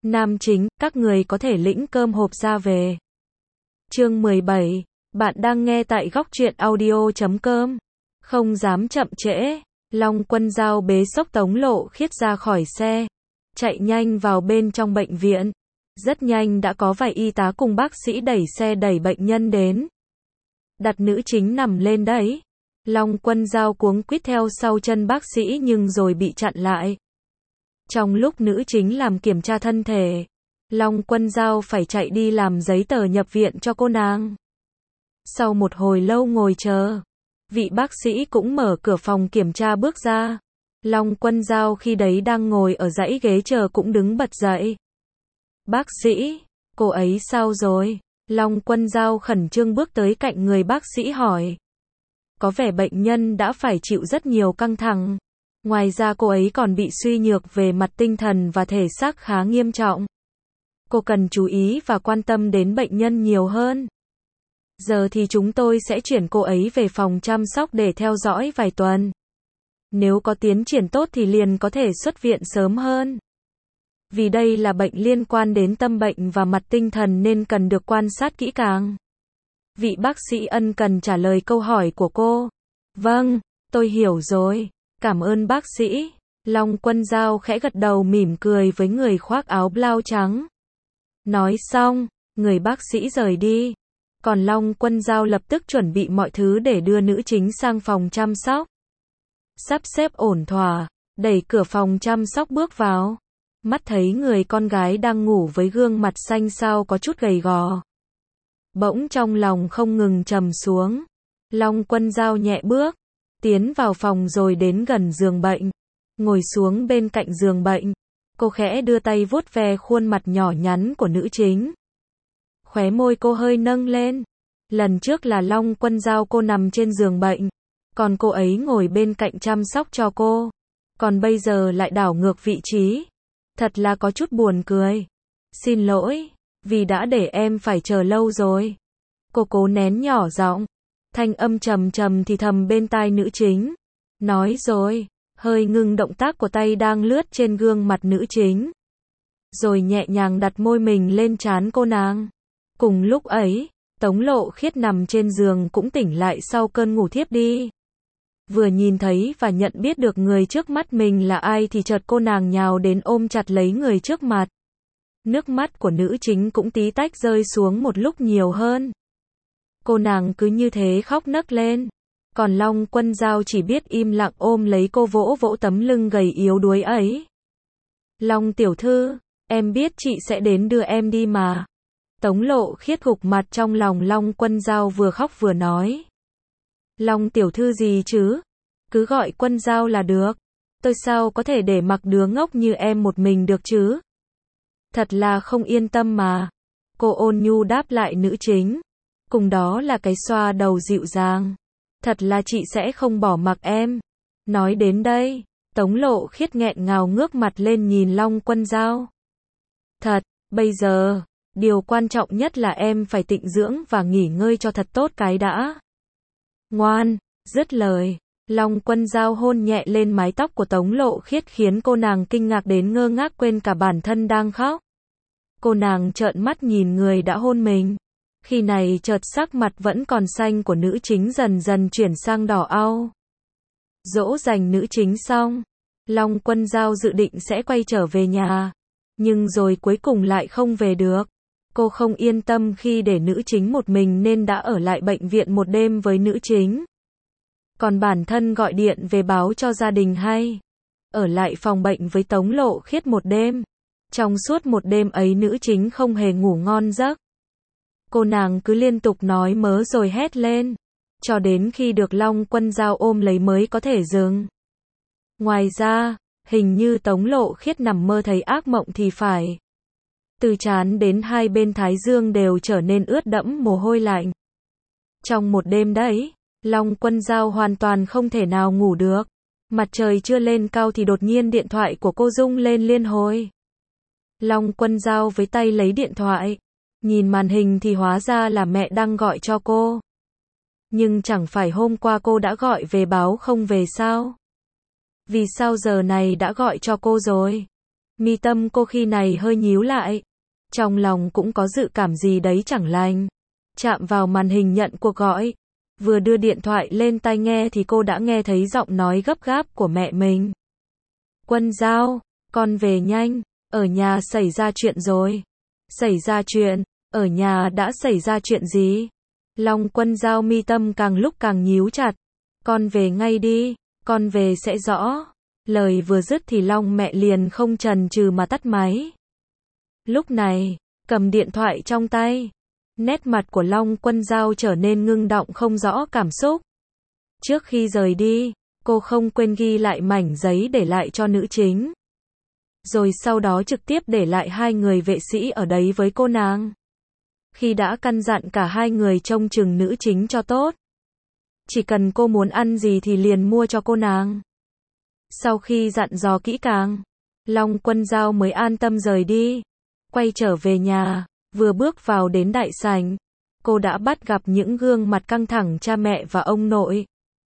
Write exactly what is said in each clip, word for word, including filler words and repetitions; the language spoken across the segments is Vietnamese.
Nam chính, các người có thể lĩnh cơm hộp ra về. Chương mười bảy, bạn đang nghe tại góc truyện audio chấm com. Không dám chậm trễ, Long Quân Dao bế xốc Tống Lộ Khiết ra khỏi xe, chạy nhanh vào bên trong bệnh viện. Rất nhanh đã có vài y tá cùng bác sĩ đẩy xe đẩy bệnh nhân đến. Đặt nữ chính nằm lên đấy. Long Quân Dao cuống quýt theo sau chân bác sĩ nhưng rồi bị chặn lại. Trong lúc nữ chính làm kiểm tra thân thể, Long Quân Dao phải chạy đi làm giấy tờ nhập viện cho cô nàng. Sau một hồi lâu ngồi chờ, vị bác sĩ cũng mở cửa phòng kiểm tra bước ra. Long Quân Dao khi đấy đang ngồi ở dãy ghế chờ cũng đứng bật dậy. Bác sĩ, cô ấy sao rồi? Long Quân Dao khẩn trương bước tới cạnh người bác sĩ hỏi. Có vẻ bệnh nhân đã phải chịu rất nhiều căng thẳng. Ngoài ra cô ấy còn bị suy nhược về mặt tinh thần và thể xác khá nghiêm trọng. Cô cần chú ý và quan tâm đến bệnh nhân nhiều hơn. Giờ thì chúng tôi sẽ chuyển cô ấy về phòng chăm sóc để theo dõi vài tuần. Nếu có tiến triển tốt thì liền có thể xuất viện sớm hơn. Vì đây là bệnh liên quan đến tâm bệnh và mặt tinh thần nên cần được quan sát kỹ càng. Vị bác sĩ ân cần trả lời câu hỏi của cô. Vâng, tôi hiểu rồi. Cảm ơn bác sĩ. Long Quân Dao khẽ gật đầu mỉm cười với người khoác áo blau trắng. Nói xong, người bác sĩ rời đi. Còn Long Quân Dao lập tức chuẩn bị mọi thứ để đưa nữ chính sang phòng chăm sóc. Sắp xếp ổn thỏa, đẩy cửa phòng chăm sóc bước vào. Mắt thấy người con gái đang ngủ với gương mặt xanh xao có chút gầy gò. Bỗng trong lòng không ngừng trầm xuống. Long Quân Dao nhẹ bước, tiến vào phòng rồi đến gần giường bệnh. Ngồi xuống bên cạnh giường bệnh. Cô khẽ đưa tay vuốt ve khuôn mặt nhỏ nhắn của nữ chính. Khóe môi cô hơi nâng lên. Lần trước là Long Quân Dao cô nằm trên giường bệnh. Còn cô ấy ngồi bên cạnh chăm sóc cho cô. Còn bây giờ lại đảo ngược vị trí. Thật là có chút buồn cười. Xin lỗi, vì đã để em phải chờ lâu rồi. Cô cố nén nhỏ giọng. Thanh âm trầm trầm thì thầm bên tai nữ chính. Nói rồi, hơi ngưng động tác của tay đang lướt trên gương mặt nữ chính. Rồi nhẹ nhàng đặt môi mình lên trán cô nàng. Cùng lúc ấy, Tống Lộ Khiết nằm trên giường cũng tỉnh lại sau cơn ngủ thiếp đi. Vừa nhìn thấy và nhận biết được người trước mắt mình là ai thì chợt cô nàng nhào đến ôm chặt lấy người trước mặt. Nước mắt của nữ chính cũng tí tách rơi xuống một lúc nhiều hơn. Cô nàng cứ như thế khóc nấc lên. Còn Long Quân Dao chỉ biết im lặng ôm lấy cô vỗ vỗ tấm lưng gầy yếu đuối ấy. Long tiểu thư, em biết chị sẽ đến đưa em đi mà. Tống Lộ Khiết gục mặt trong lòng Long Quân Dao vừa khóc vừa nói. Long tiểu thư gì chứ? Cứ gọi Quân Dao là được. Tôi sao có thể để mặc đứa ngốc như em một mình được chứ? Thật là không yên tâm mà. Cô ôn nhu đáp lại nữ chính. Cùng đó là cái xoa đầu dịu dàng. Thật là chị sẽ không bỏ mặc em. Nói đến đây, Tống Lộ Khiết nghẹn ngào ngước mặt lên nhìn Long Quân Dao. Thật, bây giờ, điều quan trọng nhất là em phải tịnh dưỡng và nghỉ ngơi cho thật tốt cái đã. Ngoan, dứt lời, Long Quân Dao hôn nhẹ lên mái tóc của Tống Lộ Khiết khiến cô nàng kinh ngạc đến ngơ ngác quên cả bản thân đang khóc. Cô nàng trợn mắt nhìn người đã hôn mình. Khi này chợt sắc mặt vẫn còn xanh của nữ chính dần dần chuyển sang đỏ au. Dỗ dành nữ chính xong, Long Quân Dao dự định sẽ quay trở về nhà. Nhưng rồi cuối cùng lại không về được. Cô không yên tâm khi để nữ chính một mình nên đã ở lại bệnh viện một đêm với nữ chính. Còn bản thân gọi điện về báo cho gia đình hay. Ở lại phòng bệnh với Tống Lộ Khiết một đêm. Trong suốt một đêm ấy nữ chính không hề ngủ ngon giấc. Cô nàng cứ liên tục nói mớ rồi hét lên. Cho đến khi được Long Quân Dao ôm lấy mới có thể dừng. Ngoài ra, hình như Tống Lộ Khiết nằm mơ thấy ác mộng thì phải. Từ trán đến hai bên thái dương đều trở nên ướt đẫm mồ hôi lạnh. Trong một đêm đấy, Long Quân Dao hoàn toàn không thể nào ngủ được. Mặt trời chưa lên cao thì đột nhiên điện thoại của cô rung lên liên hồi. Long Quân Dao với tay lấy điện thoại. Nhìn màn hình thì hóa ra là mẹ đang gọi cho cô. Nhưng chẳng phải hôm qua cô đã gọi về báo không về sao? Vì sao giờ này đã gọi cho cô rồi? Mi tâm cô khi này hơi nhíu lại. Trong lòng cũng có dự cảm gì đấy chẳng lành. Chạm vào màn hình nhận cuộc gọi. Vừa đưa điện thoại lên tai nghe thì cô đã nghe thấy giọng nói gấp gáp của mẹ mình. Quân Giao, con về nhanh, ở nhà xảy ra chuyện rồi. Xảy ra chuyện, ở nhà đã xảy ra chuyện gì? Long Quân Giao mi tâm càng lúc càng nhíu chặt. Con về ngay đi, con về sẽ rõ. Lời vừa dứt thì Long mẹ liền không chần chừ mà tắt máy. Lúc này, cầm điện thoại trong tay, nét mặt của Long Quân Giao trở nên ngưng động không rõ cảm xúc. Trước khi rời đi, cô không quên ghi lại mảnh giấy để lại cho nữ chính. Rồi sau đó trực tiếp để lại hai người vệ sĩ ở đấy với cô nàng. Khi đã căn dặn cả hai người trông chừng nữ chính cho tốt. Chỉ cần cô muốn ăn gì thì liền mua cho cô nàng. Sau khi dặn dò kỹ càng, Long Quân Giao mới an tâm rời đi. Quay trở về nhà, vừa bước vào đến đại sảnh, cô đã bắt gặp những gương mặt căng thẳng cha mẹ và ông nội.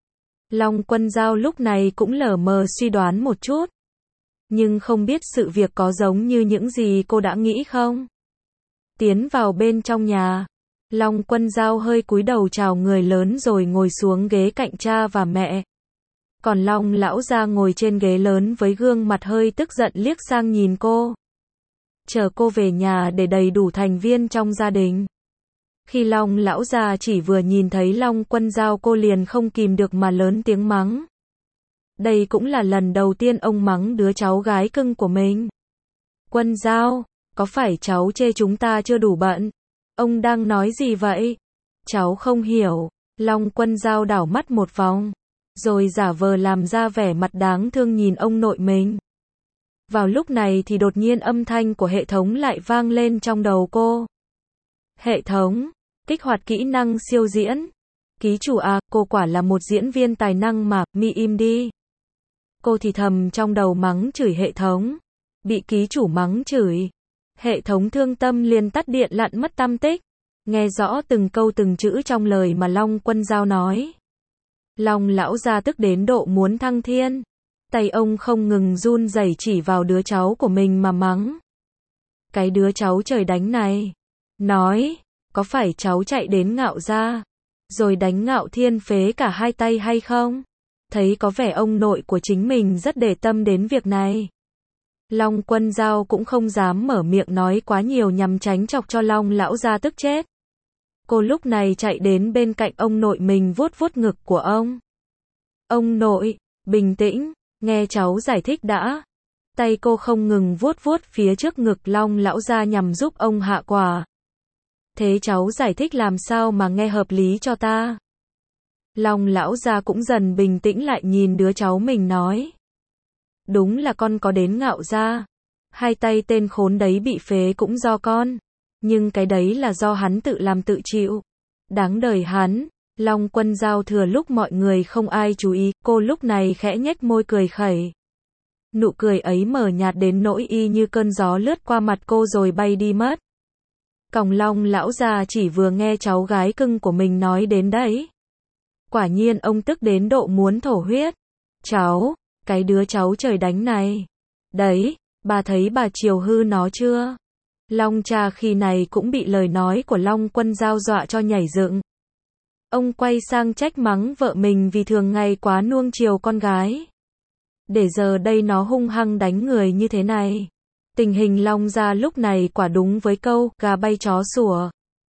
Long Quân Giao lúc này cũng lờ mờ suy đoán một chút. Nhưng không biết sự việc có giống như những gì cô đã nghĩ không? Tiến vào bên trong nhà, Long Quân Giao hơi cúi đầu chào người lớn rồi ngồi xuống ghế cạnh cha và mẹ. Còn Long lão gia ngồi trên ghế lớn với gương mặt hơi tức giận liếc sang nhìn cô. Chờ cô về nhà để đầy đủ thành viên trong gia đình. Khi Long lão gia chỉ vừa nhìn thấy Long Quân Giao cô liền không kìm được mà lớn tiếng mắng. Đây cũng là lần đầu tiên ông mắng đứa cháu gái cưng của mình. Quân Giao, có phải cháu chê chúng ta chưa đủ bận? Ông đang nói gì vậy? Cháu không hiểu. Long Quân Giao đảo mắt một vòng, rồi giả vờ làm ra vẻ mặt đáng thương nhìn ông nội mình. Vào lúc này thì đột nhiên âm thanh của hệ thống lại vang lên trong đầu cô. Hệ thống, kích hoạt kỹ năng siêu diễn. Ký chủ à, cô quả là một diễn viên tài năng mà, mi im đi. Cô thì thầm trong đầu mắng chửi hệ thống. Bị ký chủ mắng chửi. Hệ thống thương tâm liền tắt điện lặn mất tăm tích. Nghe rõ từng câu từng chữ trong lời mà Long Quân Giao nói. Long lão gia tức đến độ muốn thăng thiên. Tay ông không ngừng run rẩy chỉ vào đứa cháu của mình mà mắng. Cái đứa cháu trời đánh này. Nói, có phải cháu chạy đến Ngạo gia, rồi đánh Ngạo Thiên phế cả hai tay hay không? Thấy có vẻ ông nội của chính mình rất để tâm đến việc này. Long Quân Giao cũng không dám mở miệng nói quá nhiều nhằm tránh chọc cho Long lão gia tức chết. Cô lúc này chạy đến bên cạnh ông nội mình vuốt vuốt ngực của ông. Ông nội, bình tĩnh, nghe cháu giải thích đã. Tay cô không ngừng vuốt vuốt phía trước ngực Long lão gia nhằm giúp ông hạ quả. Thế cháu giải thích làm sao mà nghe hợp lý cho ta? Long lão gia cũng dần bình tĩnh lại nhìn đứa cháu mình nói. Đúng là con có đến Ngạo gia. Hai tay tên khốn đấy bị phế cũng do con. Nhưng cái đấy là do hắn tự làm tự chịu. Đáng đời hắn. Long Quân Giao thừa lúc mọi người không ai chú ý, cô lúc này khẽ nhếch môi cười khẩy. Nụ cười ấy mờ nhạt đến nỗi y như cơn gió lướt qua mặt cô rồi bay đi mất. Còng Long lão già chỉ vừa nghe cháu gái cưng của mình nói đến đấy. Quả nhiên ông tức đến độ muốn thổ huyết. Cháu, cái đứa cháu trời đánh này. Đấy, bà thấy bà chiều hư nó chưa? Long cha khi này cũng bị lời nói của Long Quân Giao dọa cho nhảy dựng. Ông quay sang trách mắng vợ mình vì thường ngày quá nuông chiều con gái. Để giờ đây nó hung hăng đánh người như thế này. Tình hình Long gia lúc này quả đúng với câu gà bay chó sủa.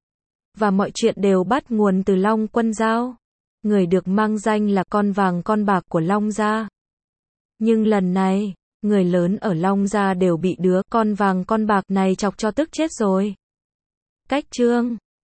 Và mọi chuyện đều bắt nguồn từ Long Quân Giao. Người được mang danh là con vàng con bạc của Long gia. Nhưng lần này, người lớn ở Long gia đều bị đứa con vàng con bạc này chọc cho tức chết rồi. Cách chương